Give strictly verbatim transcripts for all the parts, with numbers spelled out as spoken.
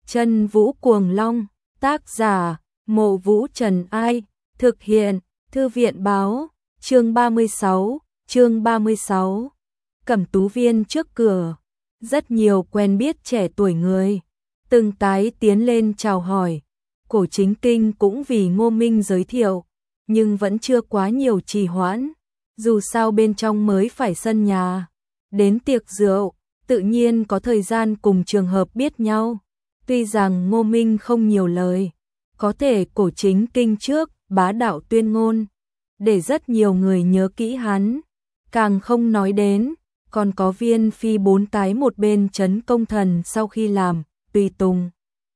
Chân Vũ Cuồng Long, tác giả, Mộ Vũ Trần Ai, thực hiện, Thư viện báo, chương ba mươi sáu, chương ba mươi sáu. Cẩm tú viên trước cửa, rất nhiều quen biết trẻ tuổi người, từng cái tiến lên chào hỏi. Cổ Chính Kinh cũng vì Ngô Minh giới thiệu, nhưng vẫn chưa quá nhiều trì hoãn, dù sao bên trong mới phải sân nhà. Đến tiệc rượu, tự nhiên có thời gian cùng trường hợp biết nhau. Tuy rằng Ngô Minh không nhiều lời, có thể Cổ Chính Kinh trước bá đạo tuyên ngôn, để rất nhiều người nhớ kỹ hắn. Càng không nói đến, còn có Viên Phi bốn cái một bên trấn công thần sau khi làm tùy tùng.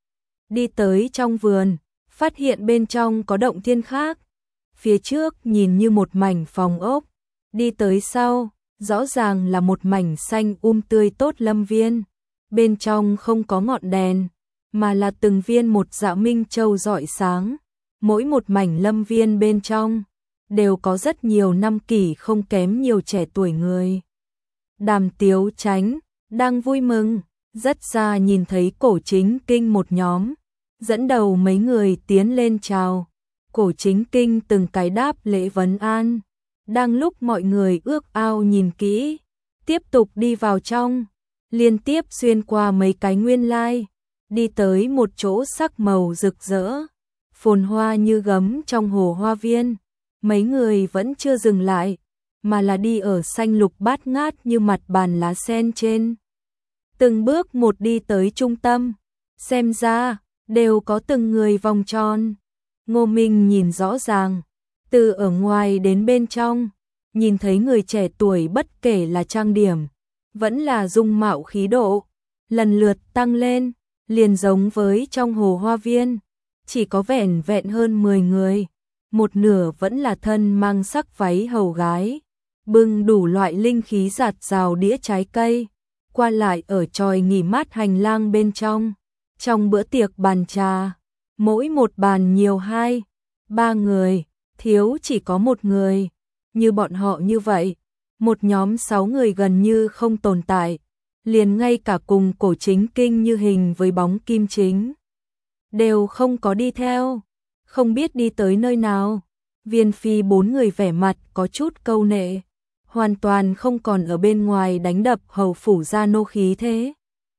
Đi tới trong vườn, phát hiện bên trong có động thiên khác. Phía trước nhìn như một mảnh phòng ốc, đi tới sau, rõ ràng là một mảnh xanh um tươi tốt lâm viên. Bên trong không có ngọn đèn, mà là từng viên một dạ minh châu rọi sáng. Mỗi một mảnh lâm viên bên trong đều có rất nhiều năm kỷ không kém nhiều trẻ tuổi người. Đàm Tiếu Chánh đang vui mừng, rất xa nhìn thấy Cổ Chính Kinh một nhóm, dẫn đầu mấy người tiến lên chào. Cổ Chính Kinh từng cái đáp lễ vấn an. Đang lúc mọi người ước ao nhìn kỹ, tiếp tục đi vào trong, liên tiếp xuyên qua mấy cái nguyên lai, đi tới một chỗ sắc màu rực rỡ, phồn hoa như gấm trong hồ hoa viên. Mấy người vẫn chưa dừng lại, mà là đi ở xanh lục bát ngát như mặt bàn lá sen trên. Từng bước một đi tới trung tâm, xem ra đều có từng người vòng tròn. Ngô Minh nhìn rõ ràng, từ ở ngoài đến bên trong, nhìn thấy người trẻ tuổi bất kể là trang điểm, vẫn là dung mạo khí độ, lần lượt tăng lên, liền giống với trong hồ hoa viên, chỉ có vẻn vẹn hơn mười người, một nửa vẫn là thân mang sắc váy hầu gái, bưng đủ loại linh khí giạt rào đĩa trái cây, qua lại ở tròi nghỉ mát hành lang bên trong. Trong bữa tiệc bàn trà, mỗi một bàn nhiều hai, ba người, thiếu chỉ có một người. Như bọn họ như vậy, một nhóm sáu người gần như không tồn tại, liền ngay cả cùng Cổ Chính Kinh như hình với bóng Kim Chính đều không có đi theo, không biết đi tới nơi nào. Viên Phi bốn người vẻ mặt có chút câu nệ, hoàn toàn không còn ở bên ngoài đánh đập hầu phủ ra nô khí thế.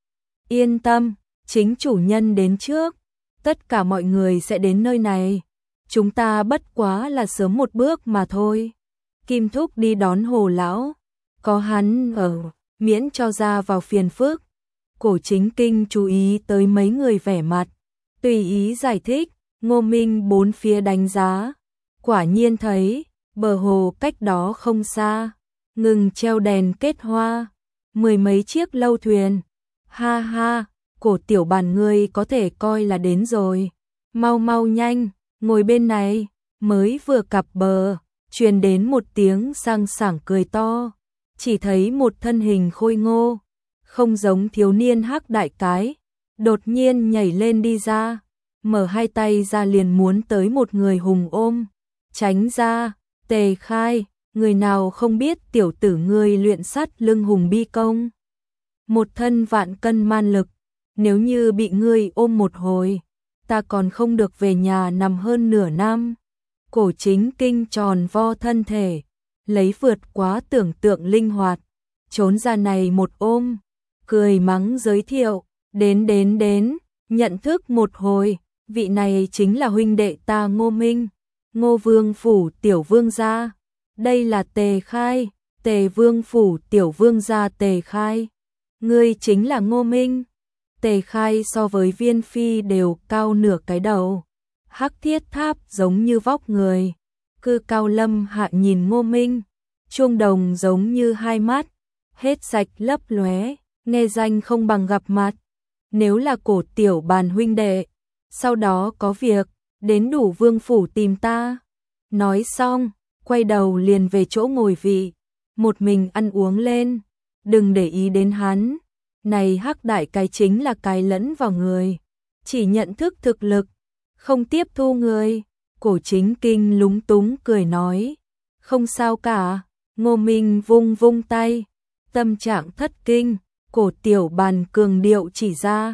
Yên tâm, chính chủ nhân đến trước, tất cả mọi người sẽ đến nơi này, chúng ta bất quá là sớm một bước mà thôi. Kim Thúc đi đón Hồ lão, có hắn ở, miễn cho ra vào phiền phức. Cổ Chính Kinh chú ý tới mấy người vẻ mặt, tùy ý giải thích. Ngô Minh bốn phía đánh giá, quả nhiên thấy bờ hồ cách đó không xa, ngừng treo đèn kết hoa, mười mấy chiếc lâu thuyền. Ha ha, Cổ tiểu bản ngươi có thể coi là đến rồi, mau mau nhanh, ngồi bên này. Mới vừa cập bờ, truyền đến một tiếng sang sảng cười to, chỉ thấy một thân hình khôi ngô, không giống thiếu niên hắc đại cái, đột nhiên nhảy lên đi ra, mở hai tay ra liền muốn tới một người hùng ôm. Tránh ra, Tề Khai, người nào không biết tiểu tử ngươi luyện sắt lưng hùng bi công, một thân vạn cân man lực, nếu như bị ngươi ôm một hồi, ta còn không được về nhà nằm hơn nửa năm. Cổ Chính Kinh tròn vo thân thể, lấy vượt quá tưởng tượng linh hoạt, trốn ra này một ôm, cười mắng giới thiệu, đến đến đến, nhận thức một hồi, vị này chính là huynh đệ ta Ngô Minh, Ngô Vương phủ tiểu vương gia, đây là Tề Khai, Tề Vương phủ tiểu vương gia Tề Khai, ngươi chính là Ngô Minh. Tề Khai so với Viên Phi đều cao nửa cái đầu, hắc thiết tháp giống như vóc người, cư cao lâm hạ nhìn Ngô Minh, chuông đồng giống như hai mắt, hết sạch lấp lóe, nghe danh không bằng gặp mặt. Nếu là Cổ tiểu bàn huynh đệ, sau đó có việc, đến đủ vương phủ tìm ta. Nói xong, quay đầu liền về chỗ ngồi vị, một mình ăn uống lên, đừng để ý đến hắn. Này hắc đại cái chính là cái lẫn vào người, chỉ nhận thức thực lực, không tiếp thu người. Cổ Chính Kinh lúng túng cười nói, không sao cả. Ngô Minh vung vung tay, tâm trạng thất kinh. Cổ tiểu bàn cường điệu chỉ ra,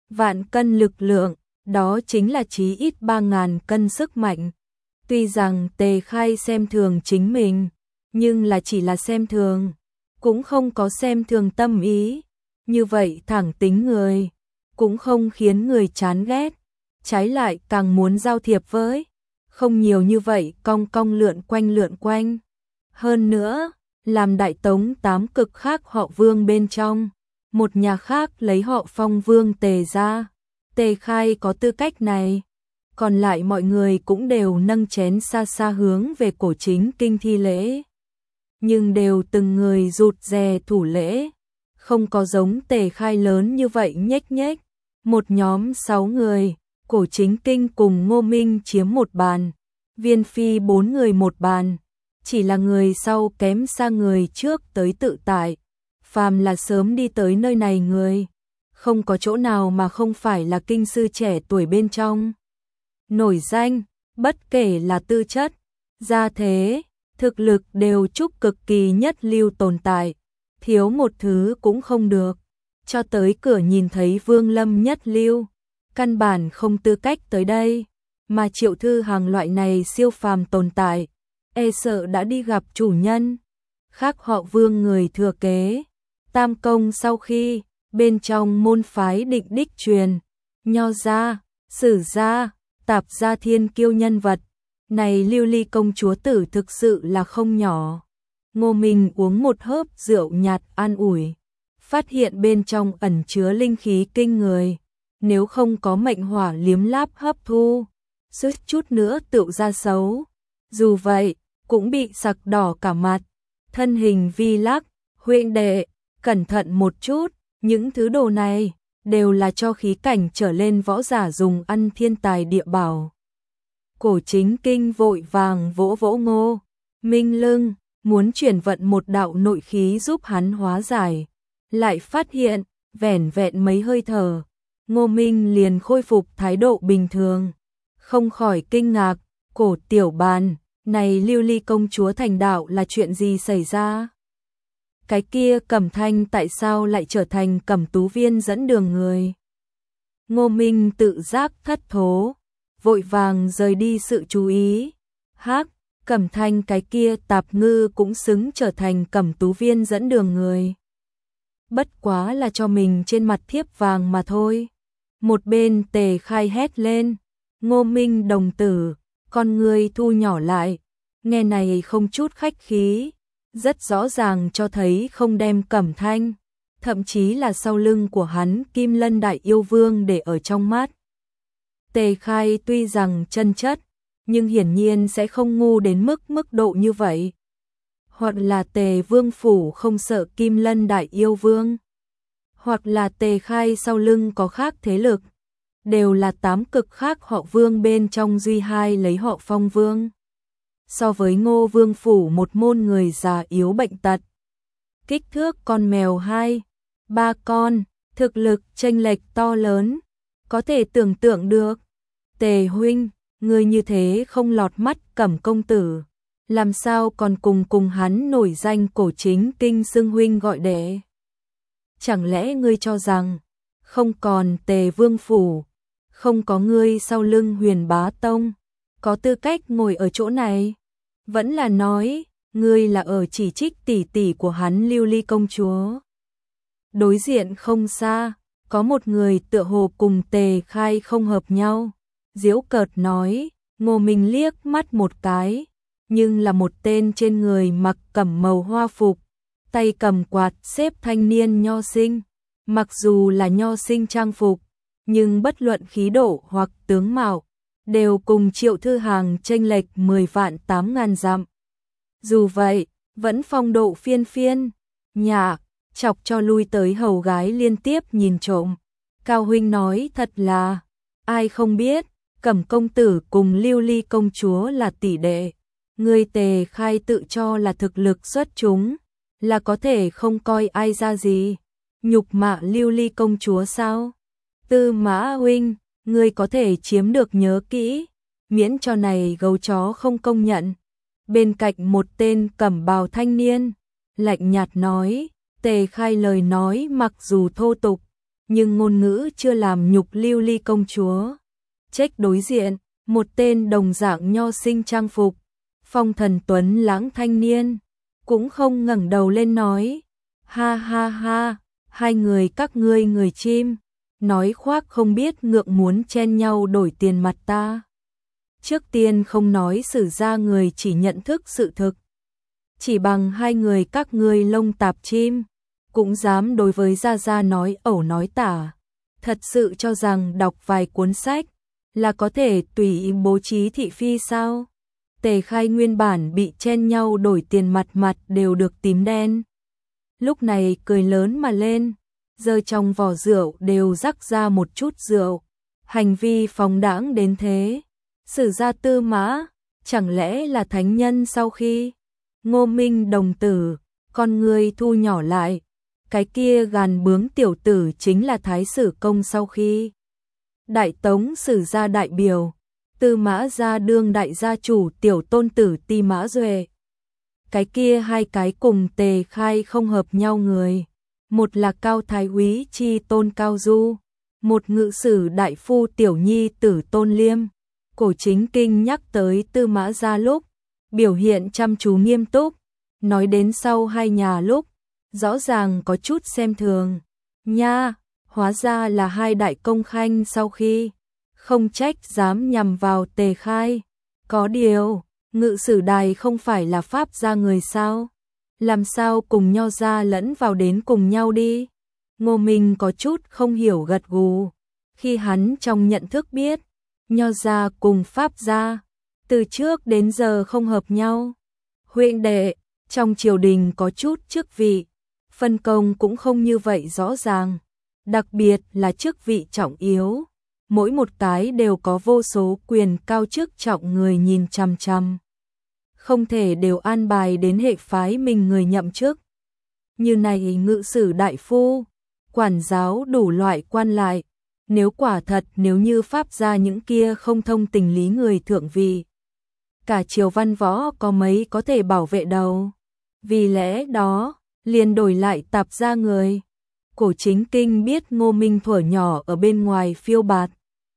vạn cân lực lượng, đó chính là chí ít ba ngàn cân sức mạnh. Tuy rằng Tề Khai xem thường chính mình, nhưng là chỉ là xem thường, cũng không có xem thường tâm ý. Như vậy thẳng tính người, cũng không khiến người chán ghét, trái lại càng muốn giao thiệp với. Không nhiều như vậy cong cong lượn quanh lượn quanh. Hơn nữa, làm đại tống tám cực khác họ Vương bên trong, một nhà khác lấy họ Phong Vương Tề ra. Tề Khai có tư cách này, còn lại mọi người cũng đều nâng chén xa xa hướng về Cổ Chính Kinh thi lễ. Nhưng đều từng người rụt rè thủ lễ, không có giống Tề Khai lớn như vậy nhếch nhếch. Một nhóm sáu người, Cổ Chính Kinh cùng Ngô Minh chiếm một bàn, Viên Phi bốn người một bàn, chỉ là người sau kém xa người trước tới tự tại. Phàm là sớm đi tới nơi này người, không có chỗ nào mà không phải là kinh sư trẻ tuổi bên trong. Nổi danh, bất kể là tư chất, gia thế, thực lực đều chúc cực kỳ nhất lưu tồn tại, thiếu một thứ cũng không được. Cho tới cửa nhìn thấy Vương Lâm nhất lưu, căn bản không tư cách tới đây, mà Triệu Thư Hằng loại này siêu phàm tồn tại, e sợ đã đi gặp chủ nhân. Khác họ Vương người thừa kế, tam công sau khi, bên trong môn phái định đích truyền, Nho gia, Sử gia, Tạp gia thiên kiêu nhân vật, này Lưu Ly công chúa tử thực sự là không nhỏ. Ngô Minh uống một hớp rượu nhạt an ủi, phát hiện bên trong ẩn chứa linh khí kinh người, nếu không có mệnh hỏa liếm láp hấp thu, suýt chút nữa tựu ra xấu. Dù vậy, cũng bị sặc đỏ cả mặt, thân hình vi lắc, huynh đệ, cẩn thận một chút, những thứ đồ này đều là cho khí cảnh trở lên võ giả dùng ăn thiên tài địa bảo. Cổ Chính Kinh vội vàng vỗ vỗ Ngô Minh lưng, muốn chuyển vận một đạo nội khí giúp hắn hóa giải, lại phát hiện, vẻn vẹn mấy hơi thở, Ngô Minh liền khôi phục thái độ bình thường, không khỏi kinh ngạc. Cổ tiểu bàn, này Lưu Ly công chúa thành đạo là chuyện gì xảy ra? Cái kia Cẩm Thanh tại sao lại trở thành Cẩm Tú Viên dẫn đường người? Ngô Minh tự giác thất thố, vội vàng rời đi sự chú ý. Hắc, Cẩm Thanh cái kia tạp ngư cũng xứng trở thành Cẩm Tú Viên dẫn đường người. Bất quá là cho mình trên mặt thiếp vàng mà thôi. Một bên Tề Khai hét lên, Ngô Minh đồng tử, con người thu nhỏ lại, nghe này không chút khách khí, rất rõ ràng cho thấy không đem Cẩm Thanh, thậm chí là sau lưng của hắn Kim Lân Đại Yêu Vương để ở trong mắt. Tề Khai tuy rằng chân chất, nhưng hiển nhiên sẽ không ngu đến mức mức độ như vậy. Hoặc là Tề Vương Phủ không sợ Kim Lân Đại Yêu Vương, hoặc là Tề Khai sau lưng có khác thế lực, đều là tám cực khác họ Vương bên trong duy hai lấy họ Phong Vương. So với Ngô Vương Phủ một môn người già yếu bệnh tật, kích thước con mèo hai, ba con, thực lực chênh lệch to lớn, có thể tưởng tượng được. Tề huynh, người như thế không lọt mắt Cẩm công tử, làm sao còn cùng cùng hắn nổi danh Cổ Chính Kinh xưng huynh gọi đệ? Chẳng lẽ ngươi cho rằng không còn Tề Vương Phủ, không có ngươi sau lưng Huyền Bá Tông, có tư cách ngồi ở chỗ này? Vẫn là nói, ngươi là ở chỉ trích tỷ tỷ của hắn Lưu Ly công chúa? Đối diện không xa, có một người tựa hồ cùng Tề Khai không hợp nhau, giễu cợt nói. Ngô Minh liếc mắt một cái, nhưng là một tên trên người mặc cẩm màu hoa phục, tay cầm quạt xếp thanh niên nho sinh. Mặc dù là nho sinh trang phục, nhưng bất luận khí độ hoặc tướng mạo, đều cùng Triệu Thư Hằng chênh lệch mười vạn tám ngàn dặm. Dù vậy, vẫn phong độ phiên phiên, nhạc, chọc cho lui tới hầu gái liên tiếp nhìn trộm. Cao huynh nói thật là, ai không biết, Cẩm công tử cùng Lưu Ly công chúa là tỷ đệ. Người Tề Khai tự cho là thực lực xuất chúng, là có thể không coi ai ra gì. Nhục mạ Lưu Ly công chúa sao? Tư Mã huynh, ngươi có thể chiếm được nhớ kỹ, miễn cho này gấu chó không công nhận. Bên cạnh một tên cẩm bào thanh niên, lạnh nhạt nói. Tề Khai lời nói mặc dù thô tục, nhưng ngôn ngữ chưa làm nhục Lưu Ly công chúa. Trách đối diện, một tên đồng dạng nho sinh trang phục, phong thần tuấn lãng thanh niên, cũng không ngẩng đầu lên nói, ha ha ha, hai người các ngươi người chim, nói khoác không biết ngượng muốn chen nhau đổi tiền mặt ta. Trước tiên không nói xử ra người chỉ nhận thức sự thực. Chỉ bằng hai người các ngươi lông tạp chim, cũng dám đối với Gia Gia nói ẩu nói tả. Thật sự cho rằng đọc vài cuốn sách là có thể tùy ý bố trí thị phi sao? Tề Khai nguyên bản bị chen nhau đổi tiền mặt mặt đều được tím đen. Lúc này cười lớn mà lên, giờ trong vò rượu đều rắc ra một chút rượu. Hành vi phóng đãng đến thế. Sử gia Tư Mã, chẳng lẽ là thánh nhân sau khi? Ngô Minh đồng tử, con người thu nhỏ lại. Cái kia gàn bướng tiểu tử chính là Thái Sử Công sau khi. Đại Tống Sử gia đại biểu, Tư Mã gia đương đại gia chủ tiểu tôn tử Ti Mã Duệ. Cái kia hai cái cùng Tề Khai không hợp nhau người. Một là Cao Thái úy chi Tôn Cao Du, một ngự sử đại phu tiểu nhi tử Tôn Liêm. Cổ Chính Kinh nhắc tới Tư Mã gia lúc, biểu hiện chăm chú nghiêm túc, nói đến sau hai nhà lúc, rõ ràng có chút xem thường. Nha, hóa ra là hai đại công khanh sau khi, không trách dám nhằm vào Tề Khai. Có điều, ngự sử đài không phải là pháp gia người sao? Làm sao cùng nho gia lẫn vào đến cùng nhau đi? Ngô Minh có chút không hiểu gật gù, khi hắn trong nhận thức biết, nho gia cùng pháp gia, từ trước đến giờ không hợp nhau. Huynh đệ, trong triều đình có chút chức vị, phân công cũng không như vậy rõ ràng, đặc biệt là chức vị trọng yếu. Mỗi một cái đều có vô số quyền cao chức trọng người nhìn chằm chằm. Không thể đều an bài đến hệ phái mình người nhậm chức. Như này ngự sử đại phu, quản giáo đủ loại quan lại, nếu quả thật nếu như pháp gia những kia không thông tình lý người thượng vị, cả triều văn võ có mấy có thể bảo vệ đâu. Vì lẽ đó, liền đổi lại tạp gia người. Cổ Chính Kinh biết Ngô Minh thuở nhỏ ở bên ngoài phiêu bạt,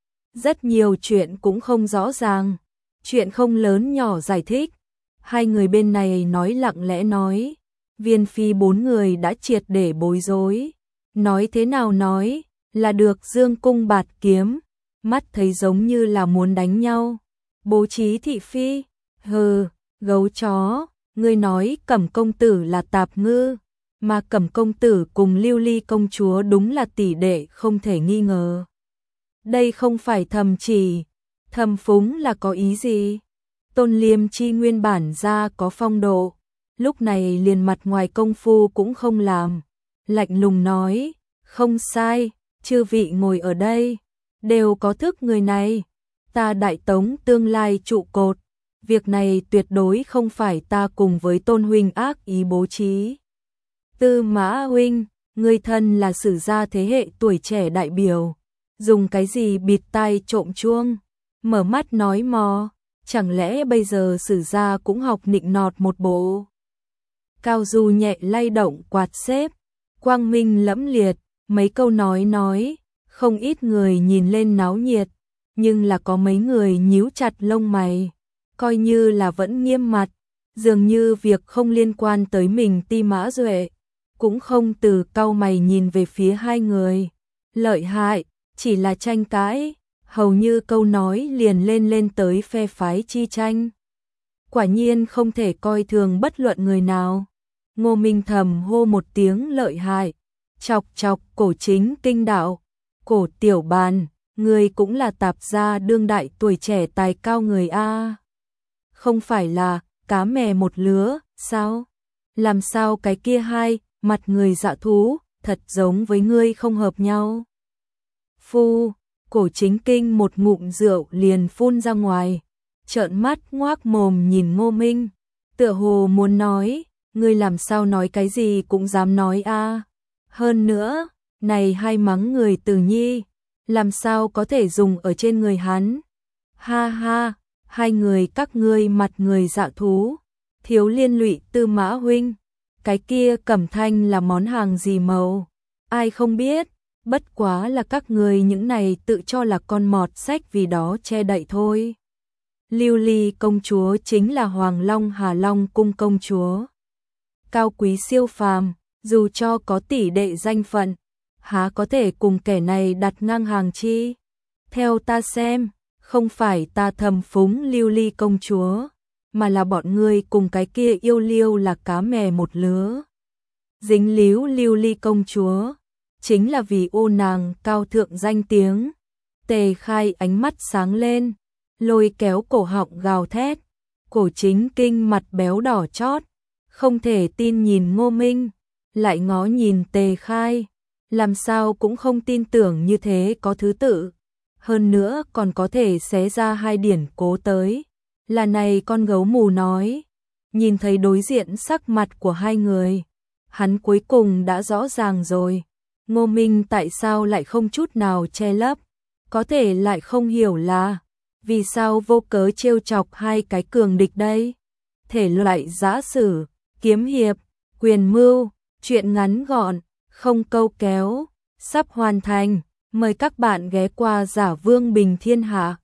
rất nhiều chuyện cũng không rõ ràng, chuyện không lớn nhỏ giải thích. Hai người bên này nói lặng lẽ nói, Viên phi bốn người đã triệt để bối rối. Nói thế nào nói, là được dương cung bạt kiếm, mắt thấy giống như là muốn đánh nhau. Bố trí thị phi, hừ, gấu chó, ngươi nói Cẩm công tử là tạp ngư, mà Cẩm công tử cùng Lưu Ly công chúa đúng là tỷ đệ không thể nghi ngờ. Đây không phải thầm chỉ, thầm phúng là có ý gì? Tôn Liêm chi nguyên bản ra có phong độ, lúc này liền mặt ngoài công phu cũng không làm, lạnh lùng nói, không sai, chư vị ngồi ở đây, đều có thức người này, ta Đại Tống tương lai trụ cột, việc này tuyệt đối không phải ta cùng với Tôn huynh ác ý bố trí. Tư Mã huynh, người thân là sử gia thế hệ tuổi trẻ đại biểu, dùng cái gì bịt tai trộm chuông, mở mắt nói mò, chẳng lẽ bây giờ sử gia cũng học nịnh nọt một bộ. Cao Du nhẹ lay động quạt xếp, quang minh lẫm liệt, mấy câu nói nói, không ít người nhìn lên náo nhiệt, nhưng là có mấy người nhíu chặt lông mày, coi như là vẫn nghiêm mặt, dường như việc không liên quan tới mình. Ti Mã Duệ cũng không từ cau mày nhìn về phía hai người. Lợi hại, chỉ là tranh cãi, hầu như câu nói liền lên lên tới phe phái chi tranh. Quả nhiên không thể coi thường bất luận người nào. Ngô Minh thầm hô một tiếng lợi hại, chọc chọc Cổ Chính Kinh đạo, Cổ tiểu bàn, người cũng là tạp gia đương đại tuổi trẻ tài cao người a. Không phải là cá mè một lứa, sao? Làm sao cái kia hai, mặt người dạ thú, thật giống với ngươi không hợp nhau. Phu, Cổ Chính Kinh một ngụm rượu liền phun ra ngoài, trợn mắt ngoác mồm nhìn Ngô Minh, tựa hồ muốn nói, ngươi làm sao nói cái gì cũng dám nói a. Hơn nữa, này hai mắng người Từ Nhi, làm sao có thể dùng ở trên người hắn. Ha ha, hai người các ngươi mặt người dạ thú, thiếu liên lụy Tư Mã huynh, cái kia Cẩm Thanh là món hàng gì màu, ai không biết, Bất quá là các người những này tự cho là con mọt sách vì đó che đậy thôi. Lưu Ly công chúa chính là Hoàng Long Hà Long cung công chúa. Cao quý siêu phàm, dù cho có tỷ đệ danh phận, há có thể cùng kẻ này đặt ngang hàng chi? Theo ta xem, không phải ta thầm phúng Lưu Ly công chúa, mà là bọn ngươi cùng cái kia yêu liêu là cá mè một lứa. Dính líu Lưu Ly công chúa, chính là vì ô nàng cao thượng danh tiếng. Tề Khai ánh mắt sáng lên, lôi kéo cổ họng gào thét, cổ chính kinh mặt béo đỏ chót, không thể tin nhìn Ngô Minh, lại ngó nhìn Tề Khai, làm sao cũng không tin tưởng như thế có thứ tự, hơn nữa còn có thể xé ra hai điển cố tới, là này con gấu mù nói. Nhìn thấy đối diện sắc mặt của hai người, hắn cuối cùng đã rõ ràng rồi, Ngô Minh tại sao lại không chút nào che lấp, có thể lại không hiểu là vì sao vô cớ trêu chọc hai cái cường địch đây. Thể loại giã sử, kiếm hiệp, quyền mưu, chuyện ngắn gọn, không câu kéo, sắp hoàn thành, mời các bạn ghé qua Giả Vương Bình Thiên Hạ.